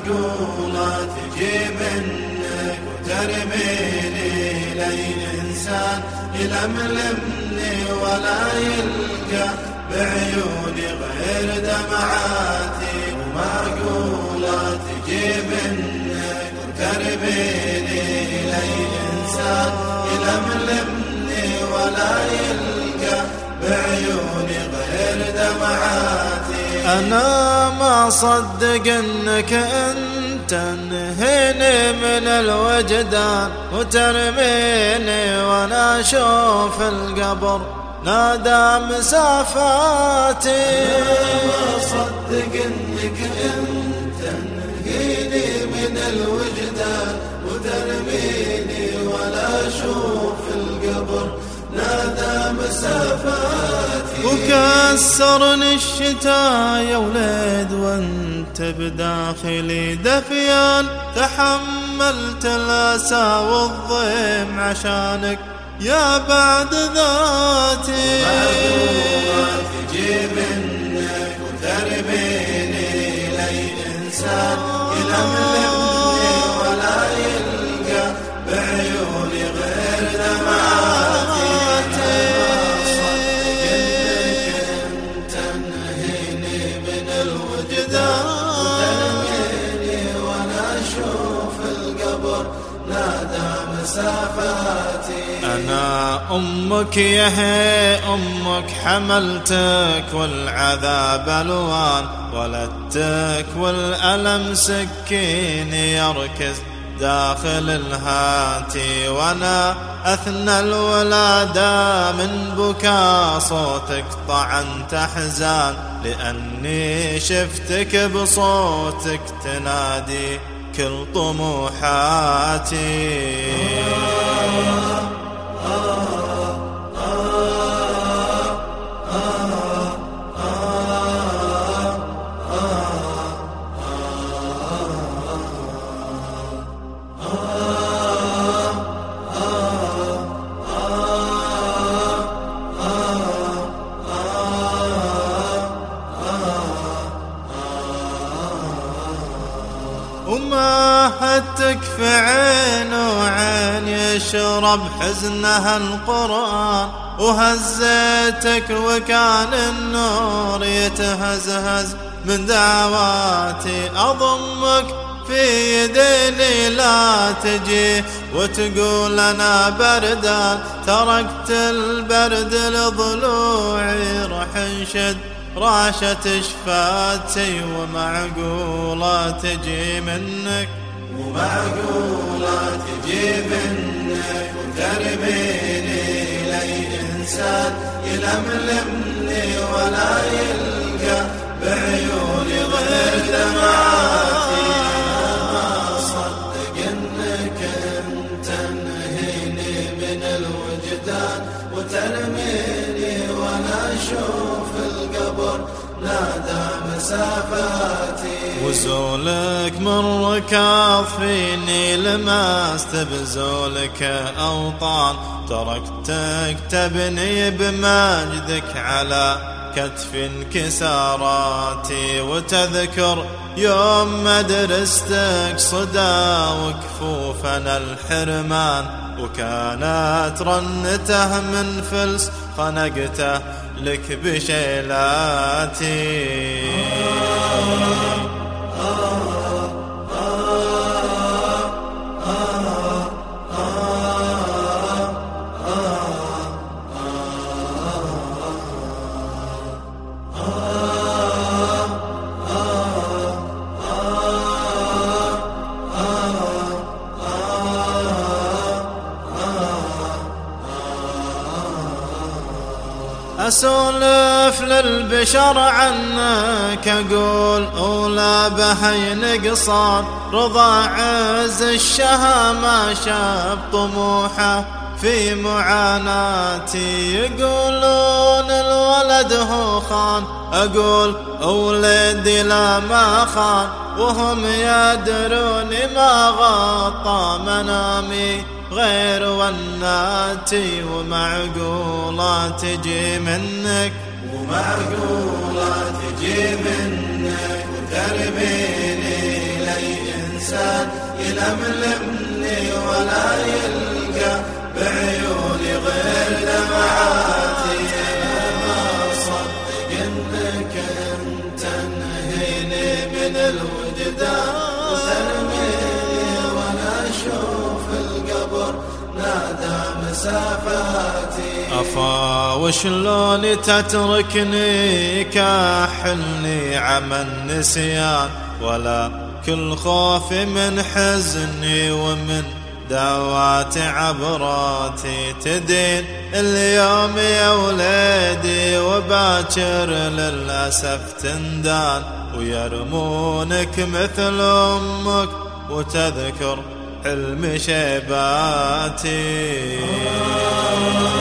ومعقولة تجي منك وترميني لي إنسان يلملمني ولا يلقى بعيوني غير دمعاتي. ومعقولة تجي منك وترميني لي إنسان يلملمني ولا يلقى بعيوني غير دمعاتي. أنا ما صدق انك انت تنهيني من الوجدان وترميني وانا اشوف القبر نادى مسافاتي. ما صدق انك انت تنهيني من الوجدان وترميني ولا اشوف القبر نادى مسافاتي. وكسرني الشتاء يا ولد وانت بداخلي دفيان، تحملت الاسى والضيم عشانك يا بعد ذاتي. معقولة تجي منك وترميني لي إنسان يلملمني ولا يلقى بعيوني غير دمعاتي. أنا أمك يا هي أمك، حملتك والعذاب ألوان، ولدتك والألم سكين يركز داخل الهاتي. وأنا أثنى الولادة من بكاء صوتك طعنت أحزان، لأني شفتك بصوتك تنادي كل طموحاتي. وماهتك في عين وعين يشرب حزنها القرآن، وهزيتك وكان النور يتهزهز من دعواتي. أضمك في يديني لا تجي وتقول أنا بردان، تركت البرد لضلوعي رح انشد راشة شفاتي. ومعقولة تجي منك ومعقولة تجي منك وترميني لي إنسان يلملمني ولا يلقى بعيوني غير دمعاتي. ما صدق انك انت تنهيني من الوجدان وترميني وانا اشوف القبر نادى مسافاتي. وزولك من ركاض فيني لمست بزولك أوطان، تركتك تبني بمجدك على كتف انكساراتي. وتذكر يوم مدرستك صدى وكفوفنا الحرمان، وكانت رنته من فلس خنقته لك بشيلاتي. أسولف للبشر عنك أقول أولى بهين قصار، رضا عز الشها ما شاب طموحه في معاناتي. يقولون الولد هو خان، أقول أولادي لا ما خان، وهم يدرون ما غطى منامي غير وناتي. ومعقولة تجي منك ومعقولة تجي منك وترميني لي إنسان يلملمني ولا يلقى بعيوني غير دمعاتي. ما أصدق إنك أنت تنهيني من الوجدان وترميني وأنا أشوف القبر نادى مسافاتي. أفا وشلون تتركني كاحلني عمى النسيان ولا كل خوفي من حزني ومن دعوات عبراتي تدين اليوم يا وليدي وباكر للأسف تندان ويرمونك مثل أمك وتذكر حلم شيباتي.